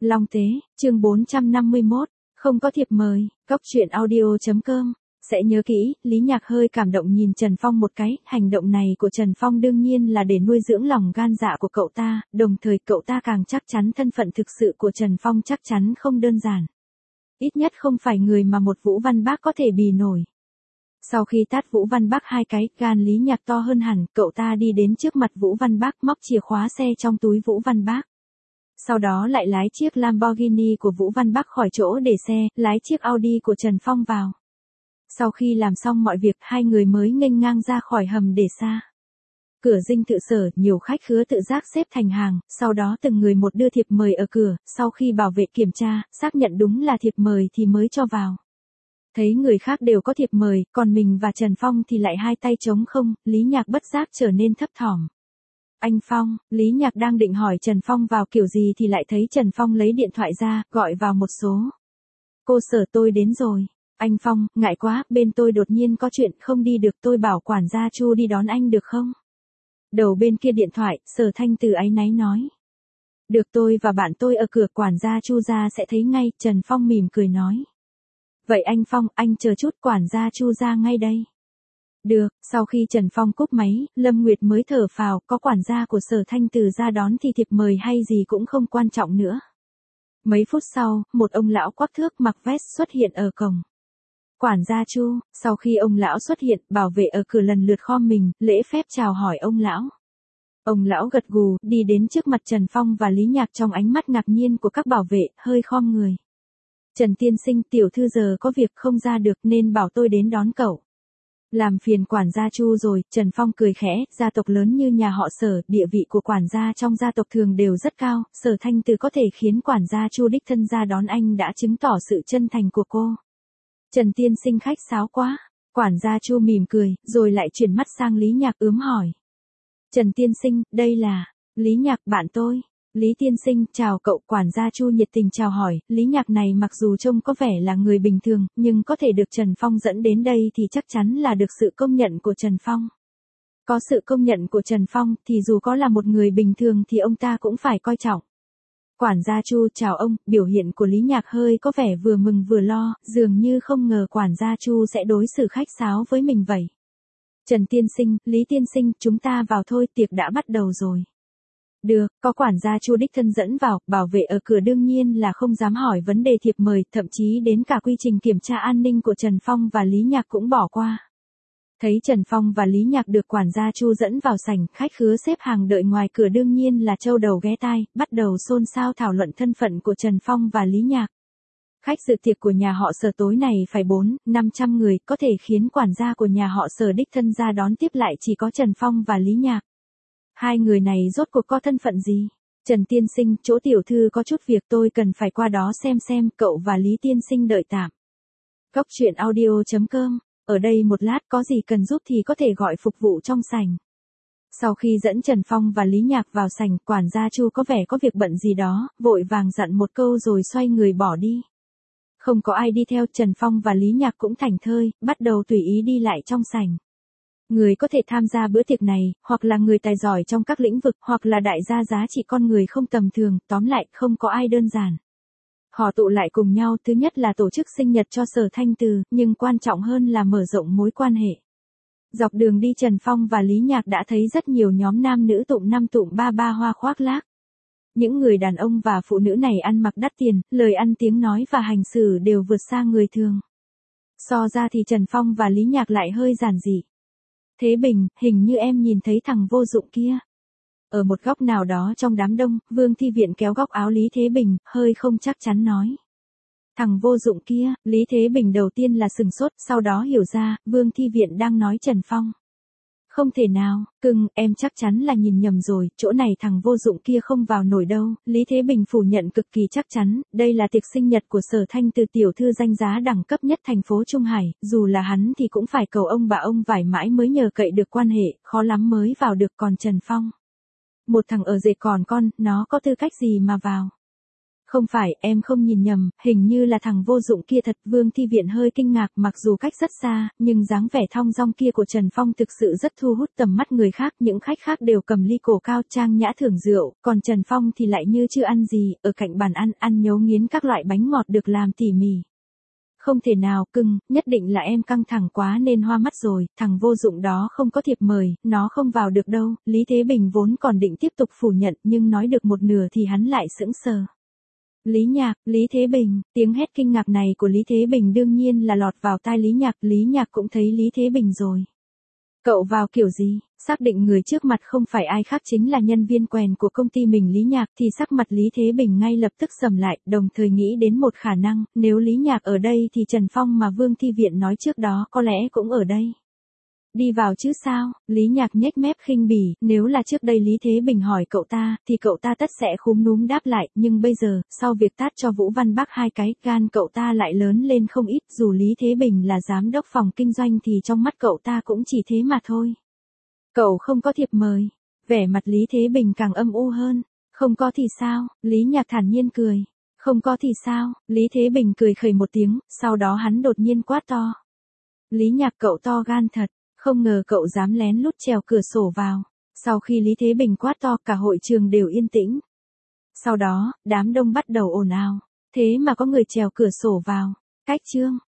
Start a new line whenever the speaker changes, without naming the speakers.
Long Tế, chương 451, không có thiệp mời, Cóc truyện audio.com. Sẽ nhớ kỹ, Lý Nhạc hơi cảm động nhìn Trần Phong một cái, hành động này của Trần Phong đương nhiên là để nuôi dưỡng lòng gan dạ của cậu ta, đồng thời cậu ta càng chắc chắn thân phận thực sự của Trần Phong chắc chắn không đơn giản. Ít nhất không phải người mà một Vũ Văn Bác có thể bì nổi. Sau khi tát Vũ Văn Bác hai cái, gan Lý Nhạc to hơn hẳn, cậu ta đi đến trước mặt Vũ Văn Bác móc chìa khóa xe trong túi Vũ Văn Bác. Sau đó lại lái chiếc Lamborghini của Vũ Văn Bác khỏi chỗ để xe, lái chiếc Audi của Trần Phong vào. Sau khi làm xong mọi việc, hai người mới nghênh ngang ra khỏi hầm để xa. Cửa dinh thự sở, nhiều khách khứa tự giác xếp thành hàng, sau đó từng người một đưa thiệp mời ở cửa, sau khi bảo vệ kiểm tra, xác nhận đúng là thiệp mời thì mới cho vào. Thấy người khác đều có thiệp mời, còn mình và Trần Phong thì lại hai tay trống không, Lý Nhạc bất giác trở nên thấp thỏm. Anh Phong, Lý Nhạc đang định hỏi Trần Phong vào kiểu gì thì lại thấy Trần Phong lấy điện thoại ra, gọi vào một số. Cô Sở, tôi đến rồi. Anh Phong, ngại quá, bên tôi đột nhiên có chuyện không đi được, tôi bảo quản gia Chu đi đón anh được không? Đầu bên kia điện thoại, Sở Thanh Từ áy náy nói. Được, tôi và bạn tôi ở cửa, quản gia Chu ra sẽ thấy ngay, Trần Phong mỉm cười nói. Vậy anh Phong, anh chờ chút, quản gia Chu ra ngay đây. Được, sau khi Trần Phong cúp máy, Lâm Nguyệt mới thở phào, có quản gia của Sở Thanh Từ ra đón thì thiệp mời hay gì cũng không quan trọng nữa. Mấy phút sau, một ông lão quắc thước mặc vest xuất hiện ở cổng. Quản gia Chu, sau khi ông lão xuất hiện, bảo vệ ở cửa lần lượt khom mình, lễ phép chào hỏi ông lão. Ông lão gật gù, đi đến trước mặt Trần Phong và Lý Nhạc trong ánh mắt ngạc nhiên của các bảo vệ, hơi khom người. Trần tiên sinh, tiểu thư giờ có việc không ra được nên bảo tôi đến đón cậu. Làm phiền quản gia Chu rồi, Trần Phong cười khẽ, gia tộc lớn như nhà họ Sở, địa vị của quản gia trong gia tộc thường đều rất cao, Sở Thanh Từ có thể khiến quản gia Chu đích thân ra đón anh đã chứng tỏ sự chân thành của cô. Trần tiên sinh khách sáo quá, quản gia Chu mỉm cười, rồi lại chuyển mắt sang Lý Nhạc ướm hỏi. Trần tiên sinh, đây là, Lý Nhạc, bạn tôi. Lý tiên sinh, chào cậu, quản gia Chu nhiệt tình chào hỏi, Lý Nhạc này mặc dù trông có vẻ là người bình thường, nhưng có thể được Trần Phong dẫn đến đây thì chắc chắn là được sự công nhận của Trần Phong. Có sự công nhận của Trần Phong thì dù có là một người bình thường thì ông ta cũng phải coi trọng. Quản gia Chu chào ông, biểu hiện của Lý Nhạc hơi có vẻ vừa mừng vừa lo, dường như không ngờ quản gia Chu sẽ đối xử khách sáo với mình vậy. Trần tiên sinh, Lý tiên sinh, chúng ta vào thôi, tiệc đã bắt đầu rồi. Được, có quản gia Chu đích thân dẫn vào, bảo vệ ở cửa đương nhiên là không dám hỏi vấn đề thiệp mời, thậm chí đến cả quy trình kiểm tra an ninh của Trần Phong và Lý Nhạc cũng bỏ qua. Thấy Trần Phong và Lý Nhạc được quản gia Chu dẫn vào sảnh, khách khứa xếp hàng đợi ngoài cửa đương nhiên là châu đầu ghé tai, bắt đầu xôn xao thảo luận thân phận của Trần Phong và Lý Nhạc. Khách dự tiệc của nhà họ Sở tối này phải 400-500 người, có thể khiến quản gia của nhà họ Sở đích thân ra đón tiếp lại chỉ có Trần Phong và Lý Nhạc. Hai người này rốt cuộc có thân phận gì? Trần tiên sinh, chỗ tiểu thư có chút việc tôi cần phải qua đó xem, cậu và Lý tiên sinh đợi tạm. Cóc truyện audio.com, ở đây một lát có gì cần giúp thì có thể gọi phục vụ trong sảnh. Sau khi dẫn Trần Phong và Lý Nhạc vào sảnh, quản gia Chu có vẻ có việc bận gì đó, vội vàng dặn một câu rồi xoay người bỏ đi. Không có ai đi theo, Trần Phong và Lý Nhạc cũng thảnh thơi, bắt đầu tùy ý đi lại trong sảnh. Người có thể tham gia bữa tiệc này, hoặc là người tài giỏi trong các lĩnh vực, hoặc là đại gia giá trị con người không tầm thường, tóm lại không có ai đơn giản. Họ tụ lại cùng nhau, thứ nhất là tổ chức sinh nhật cho Sở Thanh Từ, nhưng quan trọng hơn là mở rộng mối quan hệ. Dọc đường đi Trần Phong và Lý Nhạc đã thấy rất nhiều nhóm nam nữ tụng năm tụng ba hoa khoác lác. Những người đàn ông và phụ nữ này ăn mặc đắt tiền, lời ăn tiếng nói và hành xử đều vượt xa người thường. So ra thì Trần Phong và Lý Nhạc lại hơi giản dị. Thế Bình, hình như em nhìn thấy thằng vô dụng kia. Ở một góc nào đó trong đám đông, Vương Thi Viện kéo góc áo Lý Thế Bình, hơi không chắc chắn nói. Thằng vô dụng kia, Lý Thế Bình đầu tiên là sừng sốt, sau đó hiểu ra, Vương Thi Viện đang nói Trần Phong. Không thể nào, cưng, em chắc chắn là nhìn nhầm rồi, chỗ này thằng vô dụng kia không vào nổi đâu, Lý Thế Bình phủ nhận cực kỳ chắc chắn, đây là tiệc sinh nhật của Sở Thanh Từ tiểu thư danh giá đẳng cấp nhất thành phố Trung Hải, dù là hắn thì cũng phải cầu ông bà ông vải mãi mới nhờ cậy được quan hệ, khó lắm mới vào được, còn Trần Phong. Một thằng ở rể còn con, nó có tư cách gì mà vào? Không phải, em không nhìn nhầm, hình như là thằng vô dụng kia thật. Vương Thi Viện hơi kinh ngạc, mặc dù cách rất xa, nhưng dáng vẻ thong dong kia của Trần Phong thực sự rất thu hút tầm mắt người khác. Những khách khác đều cầm ly cổ cao trang nhã thưởng rượu, còn Trần Phong thì lại như chưa ăn gì, ở cạnh bàn ăn nhấu nghiến các loại bánh ngọt được làm tỉ mỉ. Không thể nào, cưng, nhất định là em căng thẳng quá nên hoa mắt rồi, thằng vô dụng đó không có thiệp mời, nó không vào được đâu. Lý Thế Bình vốn còn định tiếp tục phủ nhận, nhưng nói được một nửa thì hắn lại sững sờ. Lý Nhạc, Lý Thế Bình, tiếng hét kinh ngạc này của Lý Thế Bình đương nhiên là lọt vào tai Lý Nhạc cũng thấy Lý Thế Bình rồi. Cậu vào kiểu gì? Xác định người trước mặt không phải ai khác chính là nhân viên quèn của công ty mình Lý Nhạc thì sắc mặt Lý Thế Bình ngay lập tức sầm lại, đồng thời nghĩ đến một khả năng, nếu Lý Nhạc ở đây thì Trần Phong mà Vương Thi Viện nói trước đó có lẽ cũng ở đây. Đi vào chứ sao? Lý Nhạc nhếch mép khinh bỉ, nếu là trước đây Lý Thế Bình hỏi cậu ta, thì cậu ta tất sẽ khúm núm đáp lại, nhưng bây giờ, sau việc tát cho Vũ Văn Bác 2 cái, gan cậu ta lại lớn lên không ít, dù Lý Thế Bình là giám đốc phòng kinh doanh thì trong mắt cậu ta cũng chỉ thế mà thôi. Cậu không có thiệp mời. Vẻ mặt Lý Thế Bình càng âm u hơn. Không có thì sao? Lý Nhạc thản nhiên cười. Không có thì sao? Lý Thế Bình cười khẩy một tiếng, sau đó hắn đột nhiên quát to. Lý Nhạc, cậu to gan thật. Không ngờ cậu dám lén lút trèo cửa sổ vào. Sau khi Lý Thế Bình quát to, cả hội trường đều yên tĩnh. Sau đó, đám đông bắt đầu ồn ào. Thế mà có người trèo cửa sổ vào. Cách chương.